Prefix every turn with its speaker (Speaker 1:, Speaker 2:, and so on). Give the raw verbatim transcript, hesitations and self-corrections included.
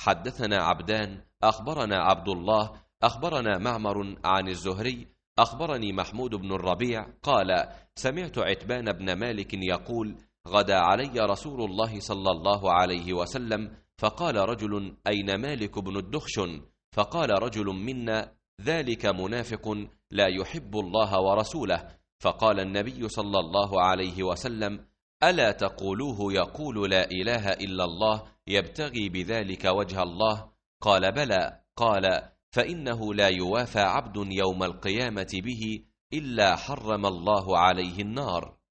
Speaker 1: حدثنا عبدان أخبرنا عبد الله أخبرنا معمر عن الزهري أخبرني محمود بن الربيع قال: سمعت عتبان بن مالك يقول: غدا علي رسول الله صلى الله عليه وسلم، فقال رجل: أين مالك بن الدخشن؟ فقال رجل منا: ذلك منافق لا يحب الله ورسوله. فقال النبي صلى الله عليه وسلم: ألا تقولوه يقول لا إله إلا الله يبتغي بذلك وجه الله؟ قال: بلى. قال: فإنه لا يوافى عبد يوم القيامة به إلا حرم الله عليه النار.